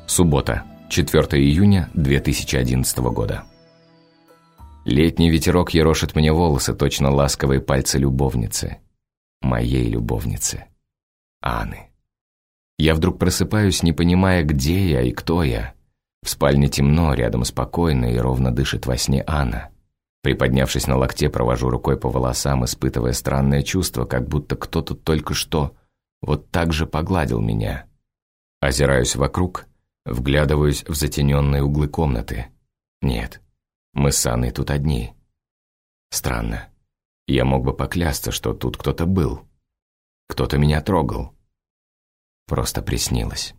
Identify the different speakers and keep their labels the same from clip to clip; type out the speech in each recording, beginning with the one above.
Speaker 1: Суббота, 4 июня 2011 года. Летний ветерок ерошит мне волосы, точно ласковые пальцы любовницы. Моей любовницы. Анны. Я вдруг просыпаюсь, не понимая, где я и кто я. В спальне темно, рядом спокойно и ровно дышит во сне Анна. Приподнявшись на локте, провожу рукой по волосам, испытывая странное чувство, как будто кто-то только что вот так же погладил меня. Озираюсь вокруг, вглядываюсь в затененные углы комнаты. Нет, мы с Анной тут одни. Странно. Я мог бы поклясться, что тут кто-то был. Кто-то меня трогал. Просто приснилось.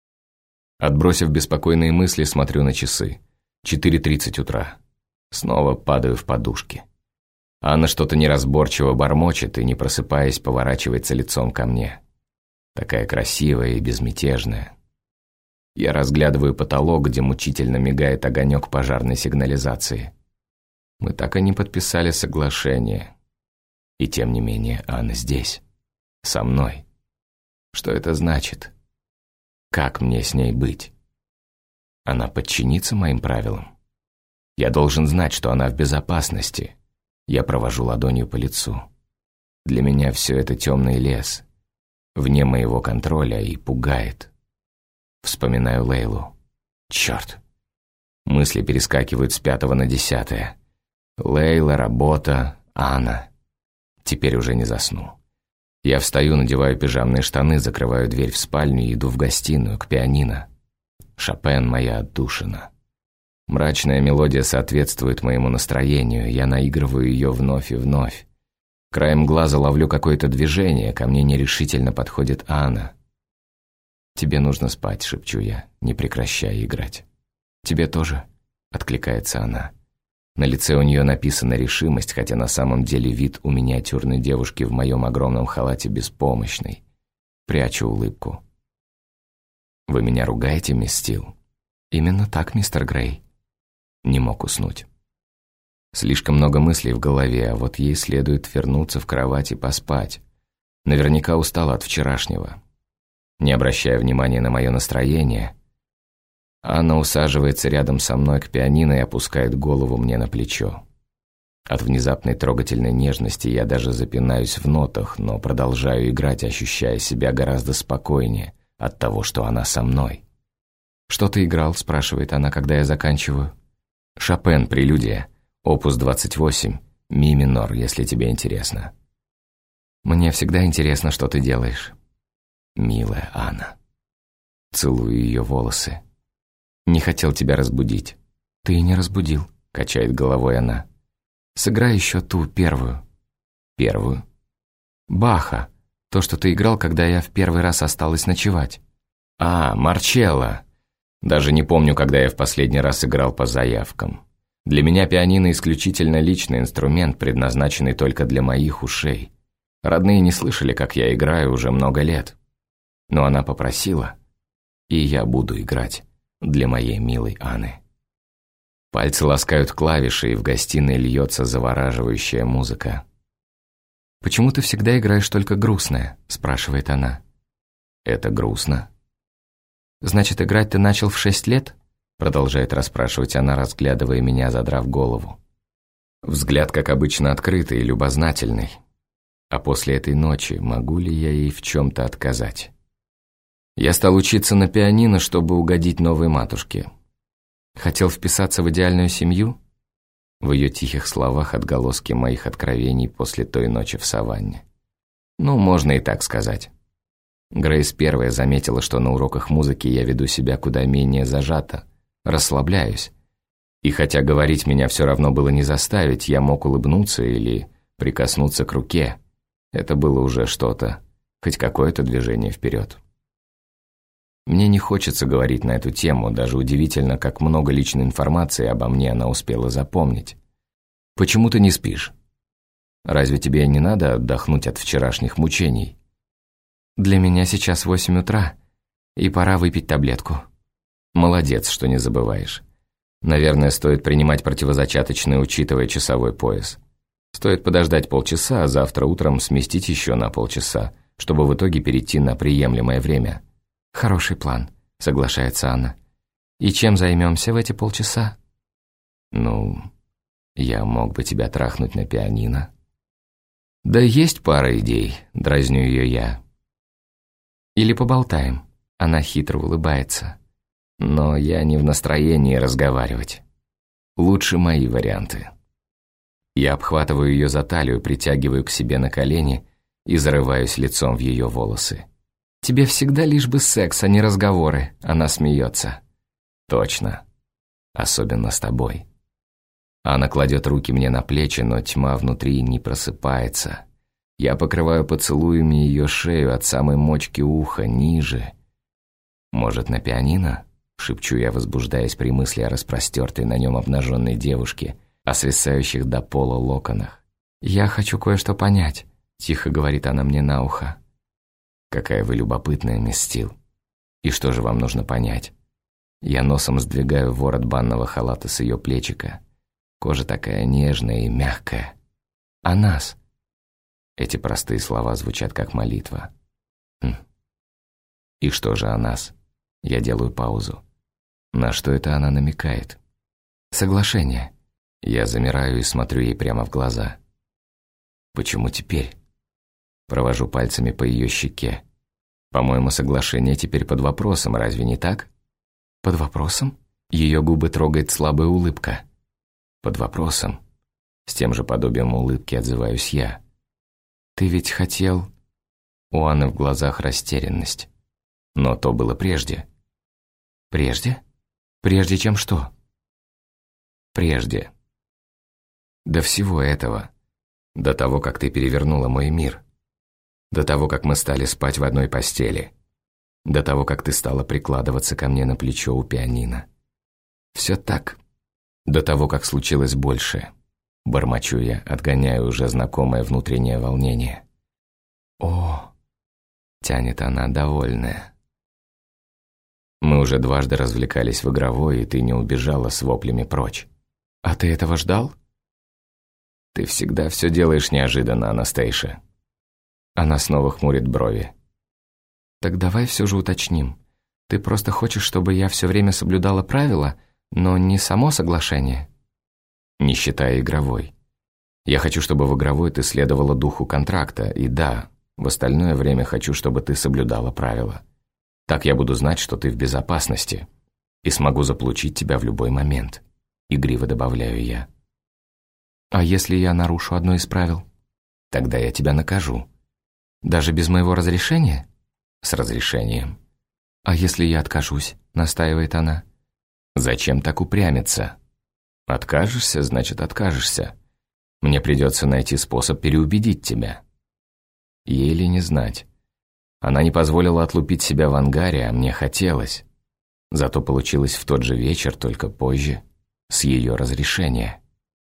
Speaker 1: Отбросив беспокойные мысли, смотрю на часы. 4:30 утра. Снова падаю в подушки. Анна что-то неразборчиво бормочет и, не просыпаясь, поворачивается лицом ко мне. Такая красивая и безмятежная. Я разглядываю потолок, где мучительно мигает огонек пожарной сигнализации. Мы так и не подписали соглашение. И тем не менее Анна здесь, со мной. Что это значит? Как мне с ней быть? Она подчинится моим правилам? Я должен знать, что она в безопасности. Я провожу ладонью по лицу. Для меня все это темный лес, вне моего контроля, и пугает. Вспоминаю Лейлу. Черт. Мысли перескакивают с 5 на 10. Лейла, работа, Анна. Теперь уже не засну. Я встаю, надеваю пижамные штаны, закрываю дверь в спальню и иду в гостиную, к пианино. Шопен — моя отдушина. Мрачная мелодия соответствует моему настроению, я наигрываю ее вновь и вновь. Краем глаза ловлю какое-то движение, ко мне нерешительно подходит Анна. «Тебе нужно спать», — шепчу я, не прекращая играть. «Тебе тоже?» — откликается она. На лице у нее написана решимость, хотя на самом деле вид у миниатюрной девушки в моем огромном халате беспомощный. Прячу улыбку. «Вы меня ругаете, мисс Стил?» «Именно так, мистер Грей». Не мог уснуть. Слишком много мыслей в голове, а вот ей следует вернуться в кровать и поспать. Наверняка устала от вчерашнего. Не обращая внимания на мое настроение, Анна усаживается рядом со мной к пианино и опускает голову мне на плечо. От внезапной трогательной нежности я даже запинаюсь в нотах, но продолжаю играть, ощущая себя гораздо спокойнее от того, что она со мной. «Что ты играл?» – спрашивает она, когда я заканчиваю. «Шопен, прелюдия, опус 28, ми минор, если тебе интересно». «Мне всегда интересно, что ты делаешь». «Милая Анна». Целую ее волосы. «Не хотел тебя разбудить». «Ты не разбудил», — качает головой она. «Сыграй еще ту, первую». «Первую?» «Баха. То, что ты играл, когда я в первый раз осталась ночевать». «А, Марчелло. Даже не помню, когда я в последний раз играл по заявкам. Для меня пианино исключительно личный инструмент, предназначенный только для моих ушей. Родные не слышали, как я играю уже много лет. Но она попросила, и я буду играть для моей милой Анны». Пальцы ласкают клавиши, и в гостиной льется завораживающая музыка. «Почему ты всегда играешь только грустное?» – спрашивает она. «Это грустно?» «Значит, играть ты начал в 6 лет?» – продолжает расспрашивать она, разглядывая меня, задрав голову. Взгляд, как обычно, открытый и любознательный. А после этой ночи могу ли я ей в чем-то отказать? Я стал учиться на пианино, чтобы угодить новой матушке. Хотел вписаться в идеальную семью? В ее тихих словах отголоски моих откровений после той ночи в саванне. Ну, можно и так сказать. Грейс первая заметила, что на уроках музыки я веду себя куда менее зажато, расслабляюсь. И хотя говорить меня все равно было не заставить, я мог улыбнуться или прикоснуться к руке. Это было уже что-то, хоть какое-то движение вперед. Мне не хочется говорить на эту тему, даже удивительно, как много личной информации обо мне она успела запомнить. «Почему ты не спишь? Разве тебе не надо отдохнуть от вчерашних мучений?» «Для меня сейчас 8 утра, и пора выпить таблетку». «Молодец, что не забываешь. Наверное, стоит принимать противозачаточные, учитывая часовой пояс. Стоит подождать полчаса, а завтра утром сместить еще на полчаса, чтобы в итоге перейти на приемлемое время». «Хороший план», — соглашается Анна. И чем займемся в эти полчаса? Ну, я мог бы тебя трахнуть на пианино. Да есть пара идей, дразню ее я. Или поболтаем. Она хитро улыбается. Но я не в настроении разговаривать. Лучше мои варианты. Я обхватываю ее за талию, притягиваю к себе на колени и зарываюсь лицом в ее волосы. «Тебе всегда лишь бы секс, а не разговоры», — она смеется. «Точно. Особенно с тобой». Она кладет руки мне на плечи, но тьма внутри не просыпается. Я покрываю поцелуями ее шею от самой мочки уха, ниже. «Может, на пианино?» — шепчу я, возбуждаясь при мысли о распростертой на нем обнаженной девушке, о свисающих до пола локонах. «Я хочу кое-что понять», — тихо говорит она мне на ухо. «Какая вы любопытная, мисс Стил. И что же вам нужно понять?» Я носом сдвигаю ворот банного халата с ее плечика. Кожа такая нежная и мягкая. «А нас?» Эти простые слова звучат как молитва. «И что же о нас?» Я делаю паузу. На что это она намекает? «Соглашение». Я замираю и смотрю ей прямо в глаза. «Почему теперь?» Провожу пальцами по ее щеке. «По-моему, соглашение теперь под вопросом, разве не так?» «Под вопросом?» Ее губы трогает слабая улыбка. «Под вопросом?» С тем же подобием улыбки отзываюсь я. «Ты ведь хотел...» У Анны в глазах растерянность. «Но то было прежде». «Прежде? Прежде чем что?» «Прежде. До всего этого. До того, как ты перевернула мой мир. До того, как мы стали спать в одной постели. До того, как ты стала прикладываться ко мне на плечо у пианино. Все так. До того, как случилось большее». Бормочу я, отгоняя уже знакомое внутреннее волнение. «О!» — тянет она, довольная. «Мы уже дважды развлекались в игровой, и ты не убежала с воплями прочь. А ты этого ждал?» «Ты всегда все делаешь неожиданно, Анастейша». Она снова хмурит брови. «Так давай все же уточним. Ты просто хочешь, чтобы я все время соблюдала правила, но не само соглашение?» «Не считая игровой. Я хочу, чтобы в игровой ты следовала духу контракта, и да, в остальное время хочу, чтобы ты соблюдала правила. Так я буду знать, что ты в безопасности, и смогу заполучить тебя в любой момент», — игриво добавляю я. «А если я нарушу одно из правил?» «Тогда я тебя накажу». «Даже без моего разрешения?» «С разрешением». «А если я откажусь?» — настаивает она. «Зачем так упрямиться? Откажешься, значит, откажешься. Мне придется найти способ переубедить тебя». Ей ли не знать. Она не позволила отлупить себя в ангаре, а мне хотелось. Зато получилось в тот же вечер, только позже, с ее разрешения.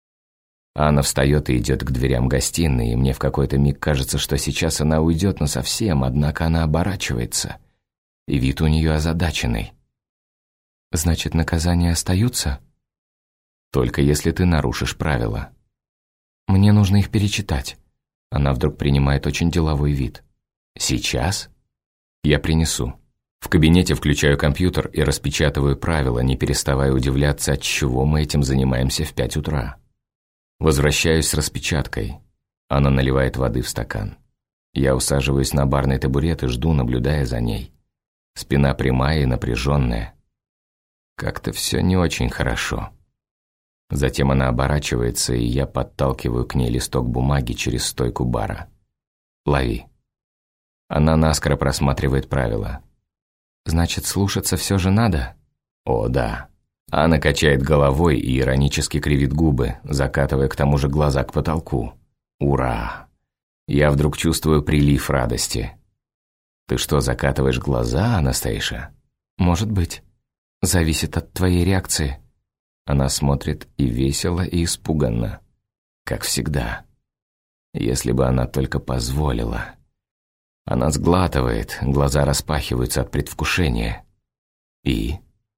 Speaker 1: Анна встает и идет к дверям гостиной, и мне в какой-то миг кажется, что сейчас она уйдет насовсем, однако она оборачивается, и вид у нее озадаченный. «Значит, наказания остаются?» «Только если ты нарушишь правила». «Мне нужно их перечитать». Она вдруг принимает очень деловой вид. «Сейчас?» «Я принесу». В кабинете включаю компьютер и распечатываю правила, не переставая удивляться, отчего мы этим занимаемся в 5 утра. Возвращаюсь с распечаткой. Она наливает воды в стакан. Я усаживаюсь на барный табурет и жду, наблюдая за ней. Спина прямая и напряженная. Как-то все не очень хорошо. Затем она оборачивается, и я подталкиваю к ней листок бумаги через стойку бара. «Лови». Она наскоро просматривает правила. «Значит, слушаться все же надо?» «О, да». Анна качает головой и иронически кривит губы, закатывая к тому же глаза к потолку. «Ура!» Я вдруг чувствую прилив радости. «Ты что, закатываешь глаза, Анастейша?» «Может быть. Зависит от твоей реакции». Она смотрит и весело, и испуганно. Как всегда. Если бы она только позволила. Она сглатывает, глаза распахиваются от предвкушения. «И?»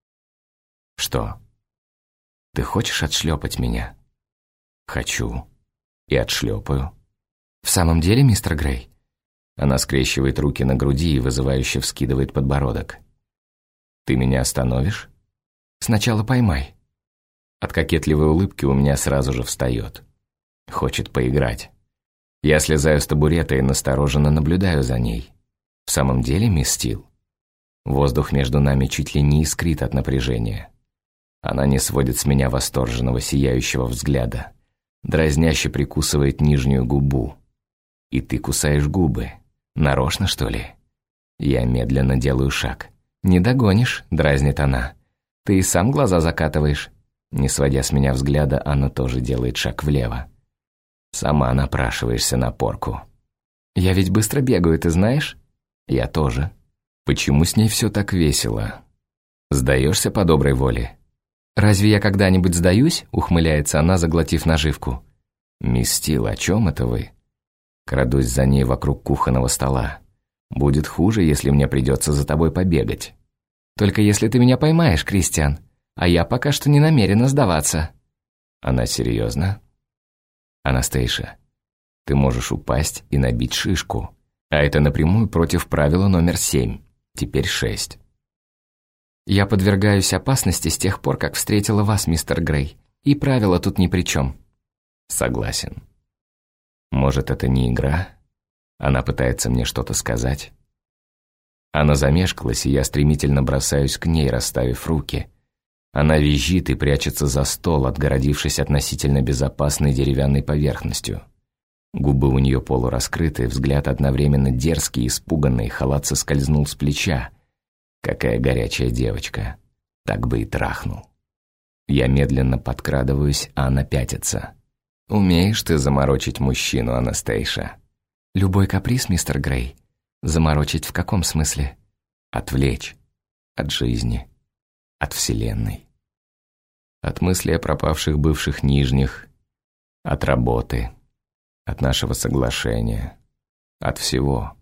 Speaker 1: «Что? Ты хочешь отшлепать меня?» «Хочу. И отшлепаю». «В самом деле, мистер Грей?» Она скрещивает руки на груди и вызывающе вскидывает подбородок. «Ты меня остановишь?»
Speaker 2: Сначала поймай».
Speaker 1: От кокетливой улыбки у меня сразу же встает. Хочет поиграть. Я слезаю с табурета и настороженно наблюдаю за ней. В самом деле, мисс Стил? Воздух между нами чуть ли не искрит от напряжения. Она не сводит с меня восторженного, сияющего взгляда. Дразняще прикусывает нижнюю губу. И ты кусаешь губы. Нарочно, что ли? Я медленно делаю шаг. «Не догонишь», — дразнит она. «Ты и сам глаза закатываешь». Не сводя с меня взгляда, она тоже делает шаг влево. Сама напрашиваешься на порку. «Я ведь быстро бегаю, ты знаешь?» «Я тоже». «Почему с ней все так весело? Сдаешься по доброй воле?»
Speaker 2: «Разве я когда-нибудь сдаюсь?» — ухмыляется она, заглотив наживку.
Speaker 1: «Мисс Стил, о чем это вы?» Крадусь за ней вокруг кухонного стола. «Будет хуже, если мне придется за тобой побегать».
Speaker 2: «Только если ты меня поймаешь, Кристиан. А я пока что не намерена сдаваться».
Speaker 1: Она серьезно? «Анастейша, ты можешь упасть и набить шишку. А это напрямую против правила номер 7. Теперь 6.
Speaker 2: «Я подвергаюсь опасности с тех пор, как встретила вас, мистер Грей. И правила тут ни при чем».
Speaker 1: «Согласен. Может, это не игра? Она пытается мне что-то сказать?» Она замешкалась, и я стремительно бросаюсь к ней, расставив руки. Она визжит и прячется за стол, отгородившись относительно безопасной деревянной поверхностью. Губы у нее полураскрыты, взгляд одновременно дерзкий, испуганный, халат соскользнул с плеча. Какая горячая девочка. Так бы и трахнул. Я медленно подкрадываюсь, а она пятится. «Умеешь ты заморочить мужчину, Анастейша?»
Speaker 2: «Любой каприз, мистер Грей. Заморочить в каком смысле?»
Speaker 1: «Отвлечь. От жизни. От вселенной. От мысли о пропавших бывших нижних. От работы. От нашего соглашения. От всего».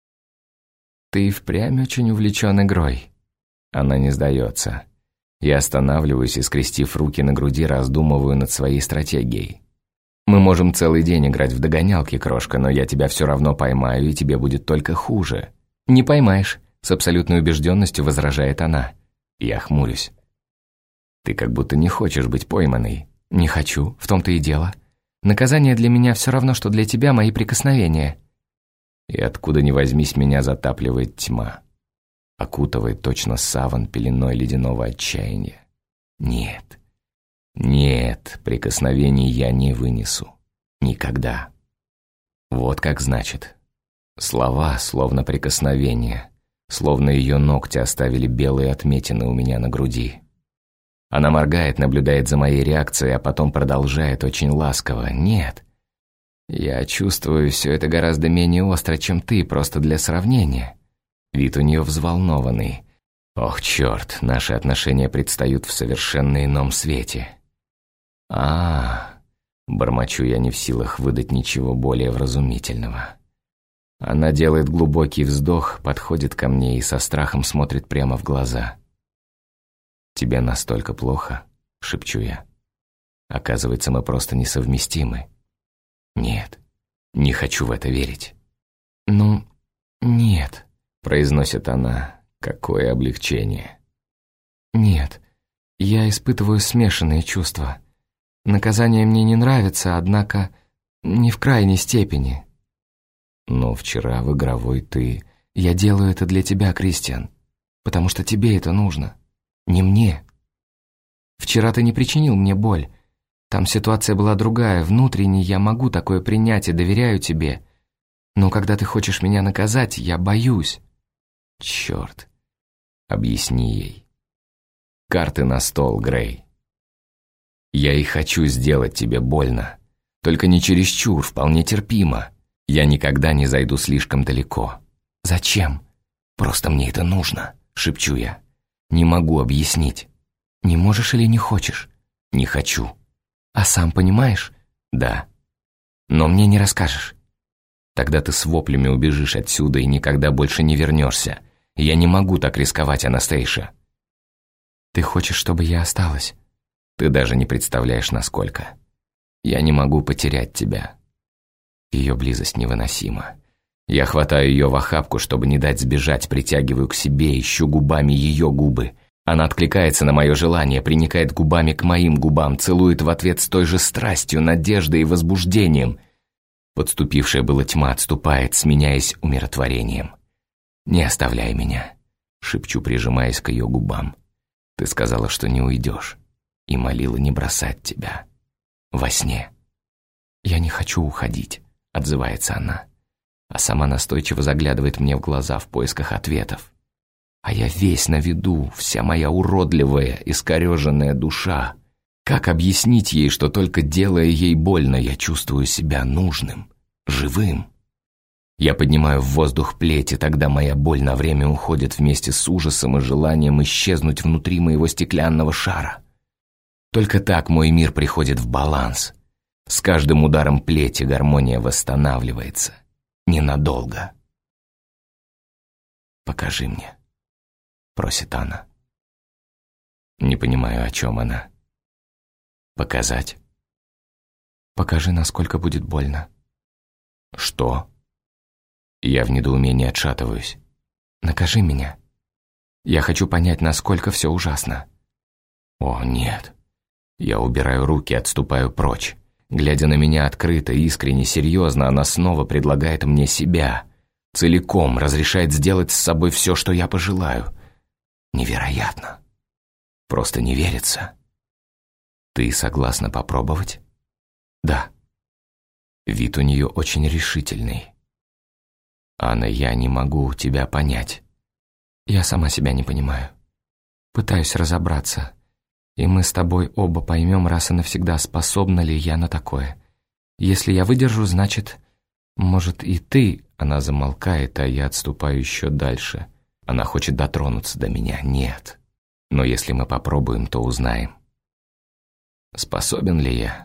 Speaker 2: «Ты впрямь очень увлечен игрой».
Speaker 1: Она не сдается. Я останавливаюсь и, скрестив руки на груди, раздумываю над своей стратегией. «Мы можем целый день играть в догонялки, крошка, но я тебя все равно поймаю, и тебе будет только хуже».
Speaker 2: «Не поймаешь», — с абсолютной убежденностью возражает она.
Speaker 1: Я хмурюсь. «Ты как будто не хочешь быть пойманной».
Speaker 2: «Не хочу, в том-то и дело. Наказание для меня все равно, что для тебя мои прикосновения».
Speaker 1: И откуда ни возьмись, меня затапливает тьма. Окутывает точно саван пеленой ледяного отчаяния. Нет. Нет, прикосновений я не вынесу. Никогда. Вот как значит. Слова, словно прикосновения, словно ее ногти оставили белые отметины у меня на груди. Она моргает, наблюдает за моей реакцией, а потом продолжает очень ласково. «Нет. Я чувствую все это гораздо менее остро, чем ты, просто для сравнения». Вид у нее взволнованный. Ох, черт, наши отношения предстают в совершенно ином свете. Бормочу я, не в силах выдать ничего более вразумительного. Она делает глубокий вздох, подходит ко мне и со страхом смотрит прямо в глаза. «Тебе настолько плохо?» — шепчу я. «Оказывается, мы просто несовместимы». «Нет, не хочу в это верить».
Speaker 2: «Ну, нет»,
Speaker 1: — произносит она. «Какое облегчение».
Speaker 2: «Нет, я испытываю смешанные чувства. Наказание мне не нравится, однако не в крайней степени».
Speaker 1: «Но вчера в игровой ты...»
Speaker 2: «Я делаю это для тебя, Кристиан, потому что тебе это нужно, не мне. Вчера ты не причинил мне боль. Там ситуация была другая, внутренне я могу такое принять и доверяю тебе. Но когда ты хочешь меня наказать, я боюсь».
Speaker 1: «Черт. Объясни ей. Карты на стол, Грей. Я и хочу сделать тебе больно. Только не чересчур, вполне терпимо. Я никогда не зайду слишком далеко».
Speaker 2: «Зачем?»
Speaker 1: «Просто мне это нужно», — шепчу я. «Не могу объяснить».
Speaker 2: «Не можешь или не хочешь?»
Speaker 1: «Не хочу».
Speaker 2: «А сам понимаешь?»
Speaker 1: «Да».
Speaker 2: «Но мне не расскажешь».
Speaker 1: «Тогда ты с воплями убежишь отсюда и никогда больше не вернешься. Я не могу так рисковать, Анастейша».
Speaker 2: «Ты хочешь, чтобы я осталась?»
Speaker 1: «Ты даже не представляешь, насколько. Я не могу потерять тебя». Ее близость невыносима. Я хватаю ее в охапку, чтобы не дать сбежать, притягиваю к себе, ищу губами ее губы. Она откликается на мое желание, приникает губами к моим губам, целует в ответ с той же страстью, надеждой и возбуждением. Подступившая была тьма отступает, сменяясь умиротворением. «Не оставляй меня», — шепчу, прижимаясь к ее губам. «Ты сказала, что не уйдешь, и молила не бросать тебя. Во сне». «Я не хочу уходить», — отзывается она, а сама настойчиво заглядывает мне в глаза в поисках ответов. А я весь на виду, вся моя уродливая, искореженная душа. Как объяснить ей, что только делая ей больно, я чувствую себя нужным, живым? Я поднимаю в воздух плеть, и тогда моя боль на время уходит вместе с ужасом и желанием исчезнуть внутри моего стеклянного шара. Только так мой мир приходит в баланс. С каждым ударом плети гармония восстанавливается. Ненадолго. «Покажи мне», — просит она. Не понимаю, о чем она. «Показать?» «Покажи, насколько будет больно». «Что?» Я в недоумении отшатываюсь. «Накажи меня. Я хочу понять, насколько все ужасно». «О, нет». Я убираю руки, отступаю прочь. Глядя на меня открыто, искренне, серьезно, она снова предлагает мне себя. Целиком разрешает сделать с собой все, что я пожелаю. Невероятно. Просто не верится. «Ты согласна попробовать?» «Да». Вид у нее очень решительный. «Анна, я не могу тебя понять». «Я сама себя не понимаю. Пытаюсь разобраться. И мы с тобой оба поймем раз и навсегда, способна ли я на такое. Если я выдержу, значит, может, и ты...» Она замолкает, а я отступаю еще дальше. Она хочет дотронуться до меня. Нет. Но если мы попробуем, то узнаем. Способен ли я?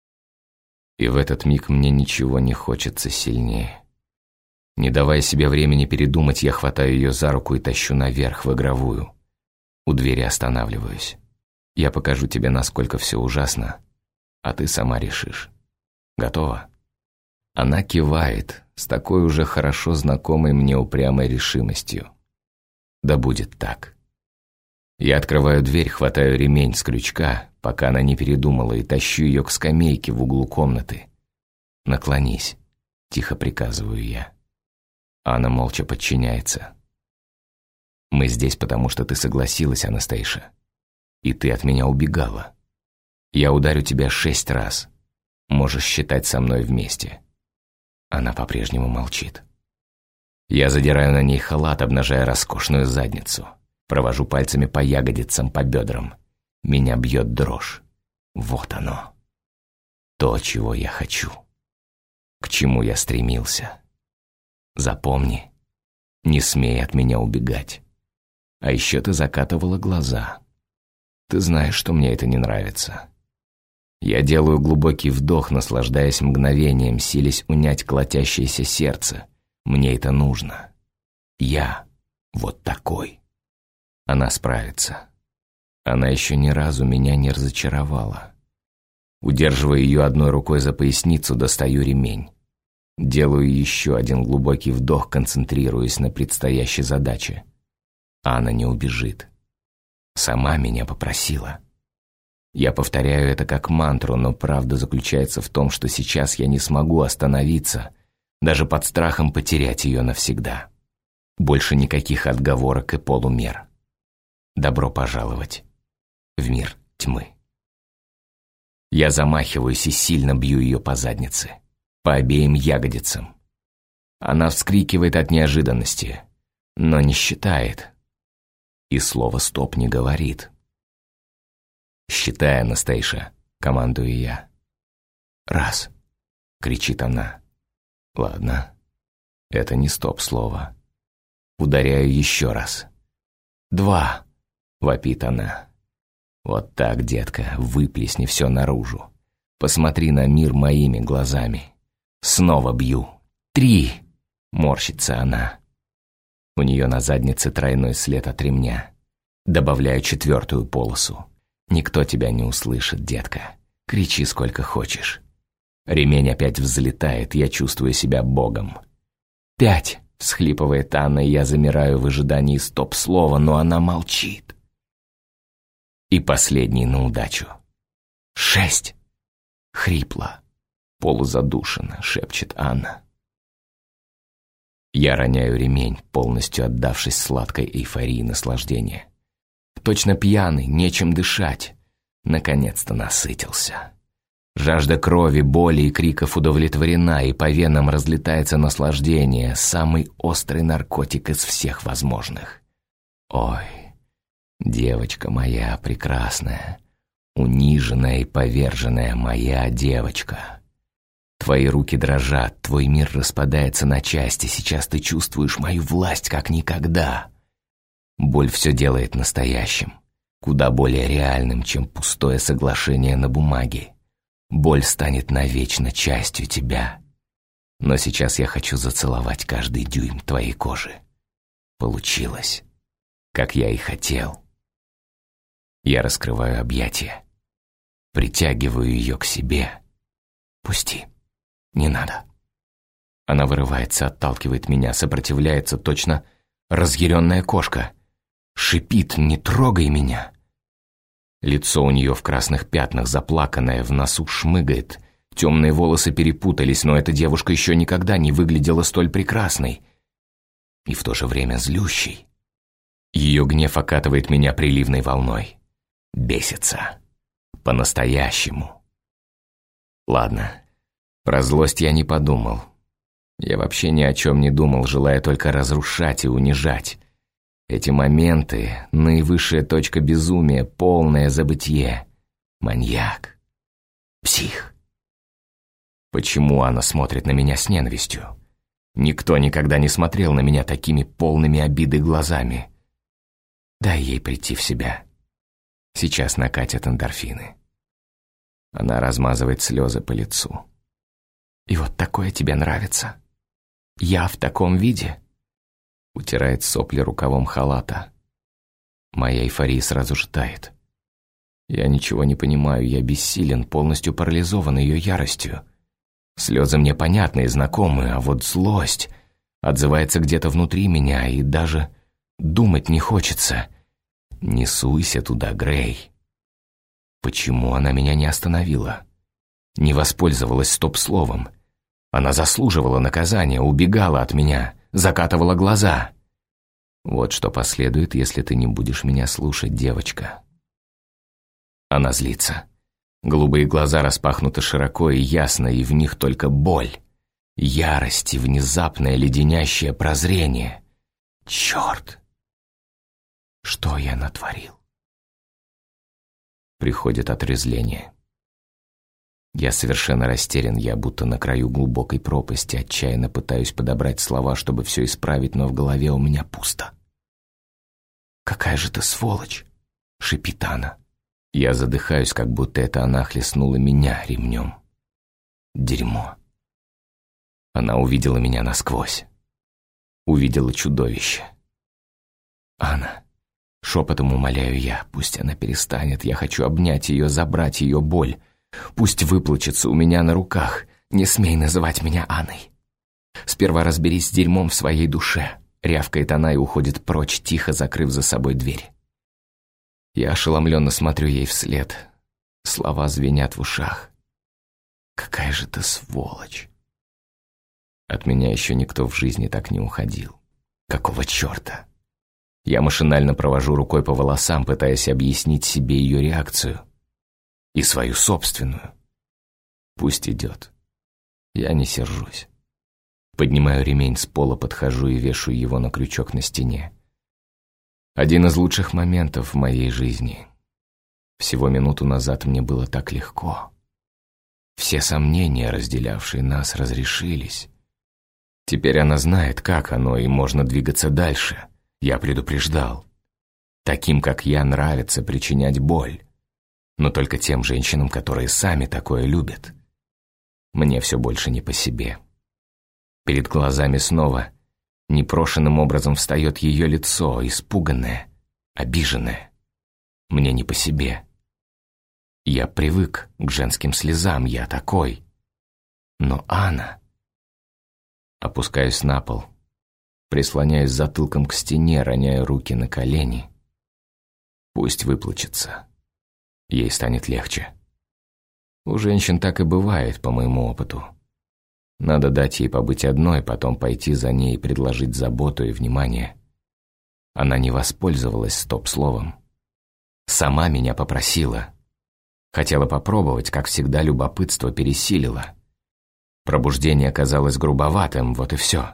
Speaker 1: И в этот миг мне ничего не хочется сильнее. Не давая себе времени передумать, я хватаю ее за руку и тащу наверх в игровую. У двери останавливаюсь. Я покажу тебе, насколько все ужасно, а ты сама решишь. Готова? Она кивает с такой уже хорошо знакомой мне упрямой решимостью. Да будет так. Я открываю дверь, хватаю ремень с крючка, пока она не передумала, и тащу ее к скамейке в углу комнаты. «Наклонись», — тихо приказываю я. Она молча подчиняется. «Мы здесь, потому что ты согласилась, Анастейша. И ты от меня убегала. Я ударю тебя 6 раз. Можешь считать со мной вместе». Она по-прежнему молчит. Я задираю на ней халат, обнажая роскошную задницу. Провожу пальцами по ягодицам, по бедрам. Меня бьет дрожь. Вот оно. То, чего я хочу. К чему я стремился. Запомни, не смей от меня убегать. А еще ты закатывала глаза. Ты знаешь, что мне это не нравится. Я делаю глубокий вдох, наслаждаясь мгновением, силясь унять колотящееся сердце. Мне это нужно. Я вот такой. Она справится. Она еще ни разу меня не разочаровала. Удерживая ее одной рукой за поясницу, достаю ремень. Делаю еще один глубокий вдох, концентрируясь на предстоящей задаче. Анна не убежит. Сама меня попросила. Я повторяю это как мантру, но правда заключается в том, что сейчас я не смогу остановиться, даже под страхом потерять ее навсегда. Больше никаких отговорок и полумер. Добро пожаловать в мир тьмы. Я замахиваюсь и сильно бью ее по заднице, по обеим ягодицам. Она вскрикивает от неожиданности, но не считает. И слово «стоп» не говорит. «Считай, Анастейша», — командую я. 1, — кричит она. Ладно, это не стоп-слово. Ударяю еще раз. 2, — вопит она. Вот так, детка, выплесни все наружу. Посмотри на мир моими глазами. Снова бью. 3, — морщится она. У нее на заднице тройной след от ремня. Добавляю 4-ю полосу. Никто тебя не услышит, детка. Кричи сколько хочешь. Ремень опять взлетает, я чувствую себя богом. 5, — всхлипывает Анна, и я замираю в ожидании стоп-слова, но она молчит. И последний на удачу. 6. Хрипло, полузадушенно шепчет Анна. Я роняю ремень, полностью отдавшись сладкой эйфории наслаждения. Точно пьяный, нечем дышать. Наконец-то насытился. Жажда крови, боли и криков удовлетворена, и по венам разлетается наслаждение, самый острый наркотик из всех возможных. Ой, девочка моя прекрасная, униженная и поверженная моя девочка. Твои руки дрожат, твой мир распадается на части, сейчас ты чувствуешь мою власть как никогда. Боль все делает настоящим, куда более реальным, чем пустое соглашение на бумаге. Боль станет навечно частью тебя. Но сейчас я хочу зацеловать каждый дюйм твоей кожи. Получилось, как я и хотел. Я раскрываю объятия, притягиваю ее к себе. Пусти, не надо. Она вырывается, отталкивает меня, сопротивляется, точно разъяренная кошка. Шипит: «Не трогай меня!» Лицо у нее в красных пятнах, заплаканное, в носу шмыгает. Темные волосы перепутались, но эта девушка еще никогда не выглядела столь прекрасной. И в то же время злющей. Ее гнев окатывает меня приливной волной. Бесится. По-настоящему. Ладно, про злость я не подумал. Я вообще ни о чем не думал, желая только разрушать и унижать. Эти моменты — наивысшая точка безумия, полное забытье. Маньяк. Псих. Почему она смотрит на меня с ненавистью? Никто никогда не смотрел на меня такими полными обиды глазами. Дай ей прийти в себя. Сейчас накатят эндорфины. Она размазывает слезы по лицу. И вот такое тебе нравится? Я в таком виде? Утирает сопли рукавом халата. Моя эйфория сразу же тает. Я ничего не понимаю, я бессилен, полностью парализован ее яростью. Слезы мне понятны и знакомы, а вот злость отзывается где-то внутри меня, и даже думать не хочется. Не суйся туда, Грей. Почему она меня не остановила? Не воспользовалась стоп-словом? Она заслуживала наказания, убегала от меня, закатывала глаза. Вот что последует, если ты не будешь меня слушать, девочка. Она злится. Голубые глаза распахнуты широко и ясно, и в них только боль, ярость и внезапное леденящее прозрение. Черт! Что я натворил? Приходит отрезвление. Я совершенно растерян, я будто на краю глубокой пропасти, отчаянно пытаюсь подобрать слова, чтобы все исправить, но в голове у меня пусто. «Какая же ты сволочь!» — шипит она. Я задыхаюсь, как будто это она хлестнула меня ремнем. Дерьмо. Она увидела меня насквозь. Увидела чудовище. «Анна!» — шепотом умоляю я. Пусть она перестанет, я хочу обнять ее, забрать ее боль. Пусть выплачется у меня на руках. Не смей называть меня Анной. Сперва разберись с дерьмом в своей душе. Рявкает она и уходит прочь, тихо закрыв за собой дверь. Я ошеломленно смотрю ей вслед. Слова звенят в ушах. «Какая же ты сволочь!» От меня еще никто в жизни так не уходил. Какого черта? Я машинально провожу рукой по волосам, пытаясь объяснить себе ее реакцию. И свою собственную. Пусть идет. Я не сержусь. Поднимаю ремень с пола, подхожу и вешаю его на крючок на стене. Один из лучших моментов в моей жизни. Всего минуту назад мне было так легко. Все сомнения, разделявшие нас, разрешились. Теперь она знает, как оно, и можно двигаться дальше. Я предупреждал. Таким, как я, нравится причинять боль. Но только тем женщинам, которые сами такое любят. Мне все больше не по себе. Перед глазами снова непрошенным образом встает ее лицо, испуганное, обиженное. Мне не по себе. Я привык к женским слезам, я такой. Но Анна... Опускаюсь на пол, прислоняюсь затылком к стене, роняю руки на колени. Пусть выплачется. ей станет легче. У женщин так и бывает, по моему опыту. Надо дать ей побыть одной, потом пойти за ней и предложить заботу и внимание. Она не воспользовалась стоп-словом. Сама меня попросила. Хотела попробовать, как всегда, любопытство пересилило. Пробуждение казалось грубоватым, вот и все.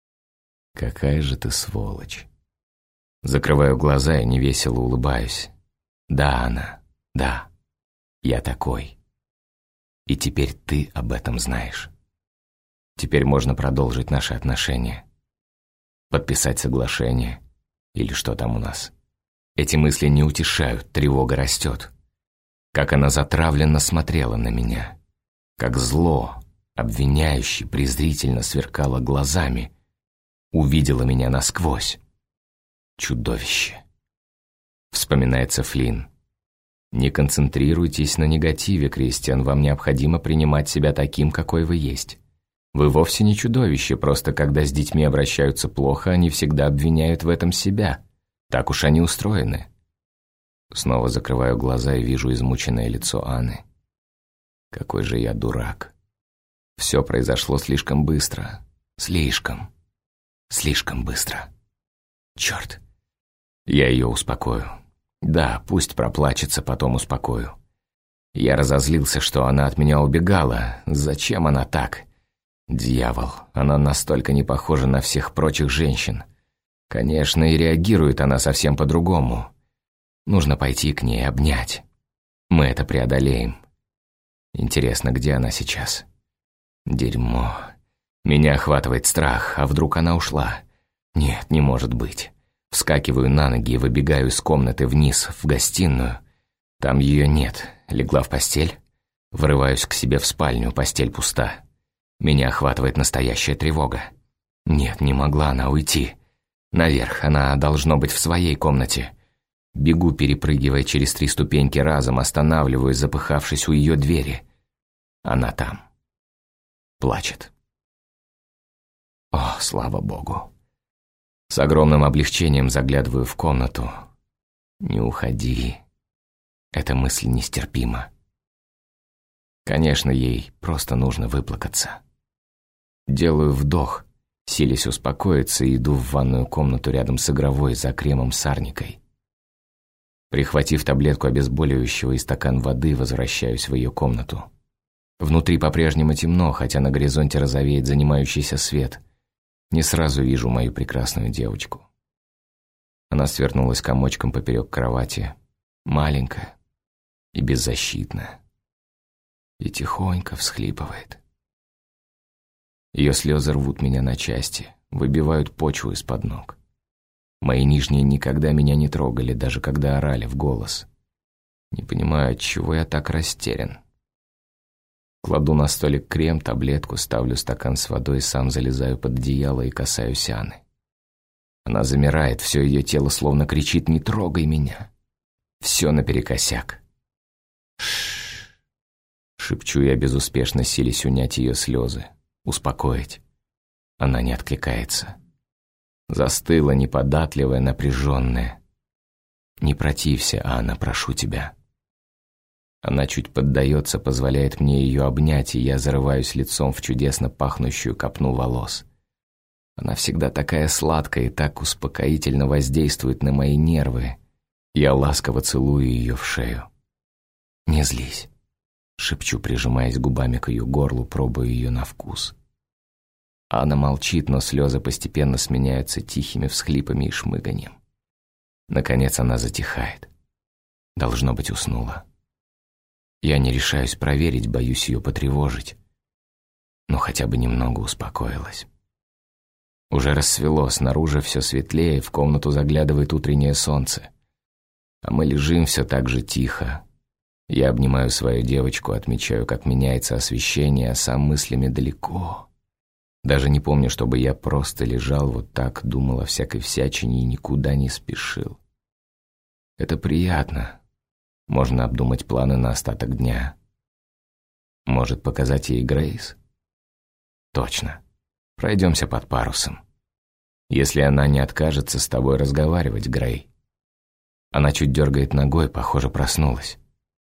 Speaker 1: Какая же ты сволочь. Закрываю глаза и невесело улыбаюсь. Да, Анна, да, я такой. И теперь ты об этом знаешь. Теперь можно продолжить наши отношения. Подписать соглашение. Или что там у нас. Эти мысли не утешают, тревога растет. Как она затравленно смотрела на меня. Как зло, обвиняюще, презрительно сверкала глазами. Увидела меня насквозь. Чудовище. Вспоминается Флинн. Не концентрируйтесь на негативе, Кристиан, вам необходимо принимать себя таким, какой вы есть. Вы вовсе не чудовище, просто когда с детьми обращаются плохо, они всегда обвиняют в этом себя. Так уж они устроены. Снова закрываю глаза и вижу измученное лицо Анны. Какой же я дурак. Все произошло слишком быстро. Слишком быстро. Черт. Я ее успокою. Да, пусть проплачется, потом успокою. Я разозлился, что она от меня убегала. Зачем она так? Дьявол, она настолько не похожа на всех прочих женщин. Конечно, и реагирует она совсем по-другому. Нужно пойти к ней, обнять. Мы это преодолеем. Интересно, где она сейчас? Дерьмо. Меня охватывает страх, а вдруг она ушла? Нет, не может быть. Вскакиваю на ноги и выбегаю из комнаты вниз, в гостиную. Там ее нет. Легла в постель. Врываюсь к себе в спальню, постель пуста. Меня охватывает настоящая тревога. Нет, не могла она уйти. Наверх, она должно быть в своей комнате. Бегу, перепрыгивая через 3 ступеньки разом, останавливаюсь, запыхавшись у ее двери. Она там. Плачет. О, слава богу. С огромным облегчением заглядываю в комнату. Не уходи. Эта мысль нестерпима. Конечно, ей просто нужно выплакаться. Делаю вдох, силясь успокоиться, и иду в ванную комнату рядом с игровой за кремом с арникой. Прихватив таблетку обезболивающего и стакан воды, возвращаюсь в ее комнату. Внутри по-прежнему темно, хотя на горизонте розовеет занимающийся свет. Не сразу вижу мою прекрасную девочку. Она свернулась комочком поперек кровати, маленькая и беззащитная, и тихонько всхлипывает. Ее слезы рвут меня на части, выбивают почву из-под ног. Мои нижние никогда меня не трогали, даже когда орали в голос. Не понимаю, отчего я так растерян. Кладу на столик крем, таблетку, ставлю стакан с водой, сам залезаю под одеяло и касаюсь Анны. Она замирает, все ее тело словно кричит: «Не трогай меня!» Все наперекосяк. «Шшш!» Шепчу я, безуспешно силясь унять ее слезы, успокоить. Она не откликается. Застыла, неподатливая, напряженная. «Не протився, Анна, прошу тебя». Она чуть поддается, позволяет мне ее обнять, и я зарываюсь лицом в чудесно пахнущую копну волос. Она всегда такая сладкая и так успокоительно воздействует на мои нервы. Я ласково целую ее в шею. «Не злись», — шепчу, прижимаясь губами к ее горлу, пробуя ее на вкус. Анна молчит, но слезы постепенно сменяются тихими всхлипами и шмыганьем. Наконец она затихает. Должно быть, уснула. Я не решаюсь проверить, боюсь ее потревожить. Но хотя бы немного успокоилась. Уже рассвело, снаружи все светлее, в комнату заглядывает утреннее солнце. А мы лежим все так же тихо. Я обнимаю свою девочку, отмечаю, как меняется освещение, а сам мыслями далеко. Даже не помню, чтобы я просто лежал вот так, думал о всякой всячине и никуда не спешил. Это приятно. Можно обдумать планы на остаток дня. Может, показать ей Грейс? Точно. Пройдемся под парусом. Если она не откажется с тобой разговаривать, Грей. Она чуть дергает ногой, похоже, проснулась.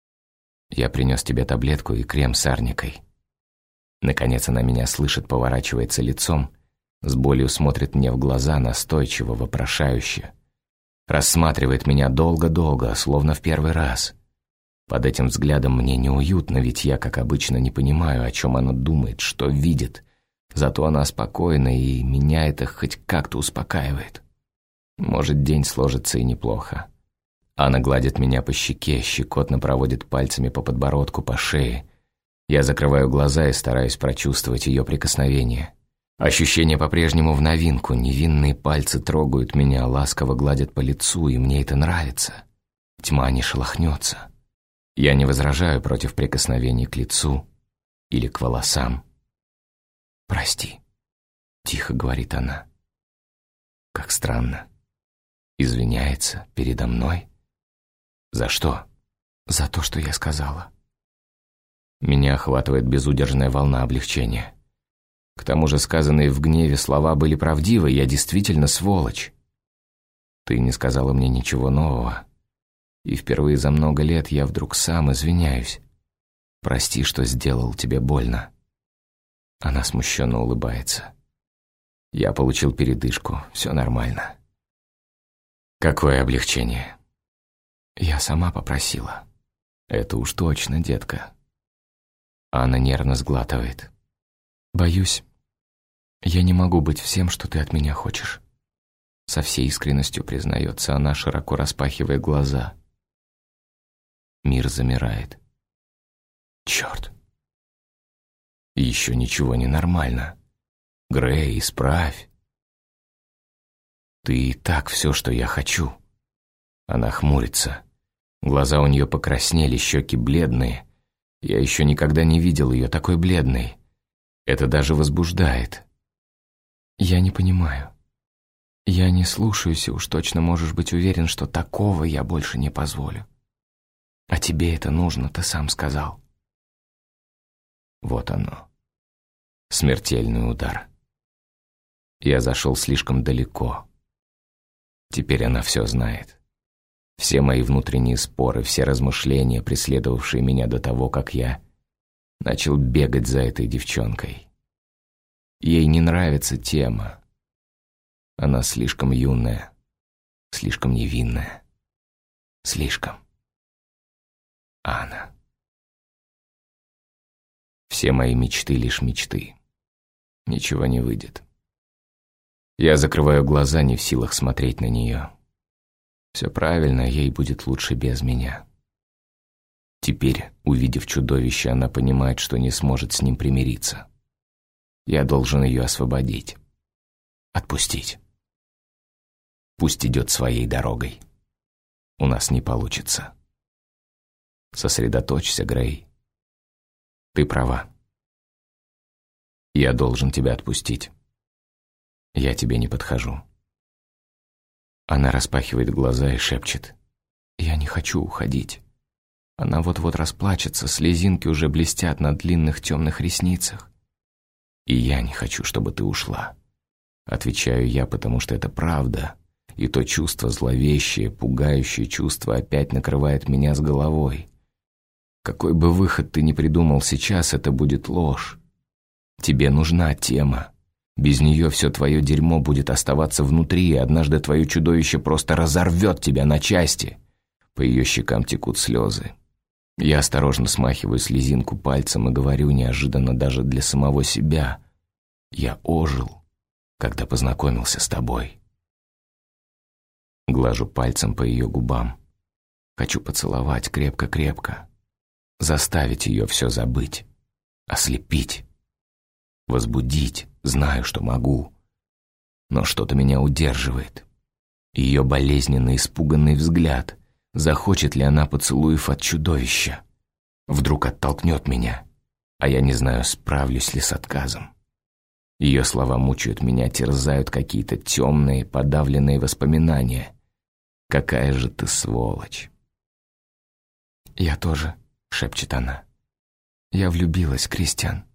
Speaker 1: Я принес тебе таблетку и крем с арникой. Наконец она меня слышит, поворачивается лицом, с болью смотрит мне в глаза, настойчиво, вопрошающе. Рассматривает меня долго-долго, словно в первый раз. Под этим взглядом мне неуютно, ведь я, как обычно, не понимаю, о чем она думает, что видит. Зато она спокойна, и меня это хоть как-то успокаивает. Может, день сложится и неплохо. Она гладит меня по щеке, щекотно проводит пальцами по подбородку, по шее. Я закрываю глаза и стараюсь прочувствовать ее прикосновение. Ощущение по-прежнему в новинку. Невинные пальцы трогают меня, ласково гладят по лицу, и мне это нравится. Тьма не шелохнется. Я не возражаю против прикосновений к лицу или к волосам. «Прости», — тихо говорит она. Как странно. Извиняется передо мной. За что? За то, что я сказала. Меня охватывает безудержная волна облегчения. К тому же сказанные в гневе слова были правдивы, я действительно сволочь. Ты не сказала мне ничего нового, и впервые за много лет я вдруг сам извиняюсь. Прости, что сделал тебе больно. Она смущенно улыбается. Я получил передышку, все нормально. Какое облегчение. Я сама попросила. Это уж точно, детка. Анна нервно сглатывает. Боюсь, я не могу быть всем, что ты от меня хочешь. Со всей искренностью признается она, широко распахивая глаза. Мир замирает. Черт. Еще ничего не нормально. Грей, исправь. Ты и так все, что я хочу. Она хмурится. Глаза у нее покраснели, щеки бледные. Я еще никогда не видел ее такой бледной. Это даже возбуждает. Я не понимаю. Я не слушаюсь, и уж точно можешь быть уверен, что такого я больше не позволю. А тебе это нужно, ты сам сказал. Вот оно. Смертельный удар. Я зашел слишком далеко. Теперь она все знает. Все мои внутренние споры, все размышления, преследовавшие меня до того, как я начал бегать за этой девчонкой. Ей не нравится тема. Она слишком юная, слишком невинная. Слишком. Анна. Все мои мечты лишь мечты. Ничего не выйдет. Я закрываю глаза, не в силах смотреть на нее. Все правильно, ей будет лучше без меня. Теперь, увидев чудовище, она понимает, что не сможет с ним примириться. Я должен ее освободить. Отпустить. Пусть идет своей дорогой. У нас не получится. Сосредоточься, Грей. Ты права. Я должен тебя отпустить. Я тебе не подхожу. Она распахивает глаза и шепчет. Я не хочу уходить. Она вот-вот расплачется, слезинки уже блестят на длинных темных ресницах. И я не хочу, чтобы ты ушла. Отвечаю я, потому что это правда. И то чувство зловещее, пугающее чувство опять накрывает меня с головой. Какой бы выход ты ни придумал сейчас, это будет ложь. Тебе нужна тема. Без нее все твое дерьмо будет оставаться внутри, и однажды твое чудовище просто разорвет тебя на части. По ее щекам текут слезы. Я осторожно смахиваю слезинку пальцем и говорю неожиданно даже для самого себя. Я ожил, когда познакомился с тобой. Глажу пальцем по ее губам. Хочу поцеловать крепко-крепко. Заставить ее все забыть. Ослепить. Возбудить. Знаю, что могу. Но что-то меня удерживает. Ее болезненно испуганный взгляд. Захочет ли она поцелуев от чудовища? Вдруг оттолкнет меня, а я не знаю, справлюсь ли с отказом. Ее слова мучают меня, терзают какие-то темные, подавленные воспоминания. Какая же ты сволочь. «Я тоже», — шепчет она. «Я влюбилась, Кристиан.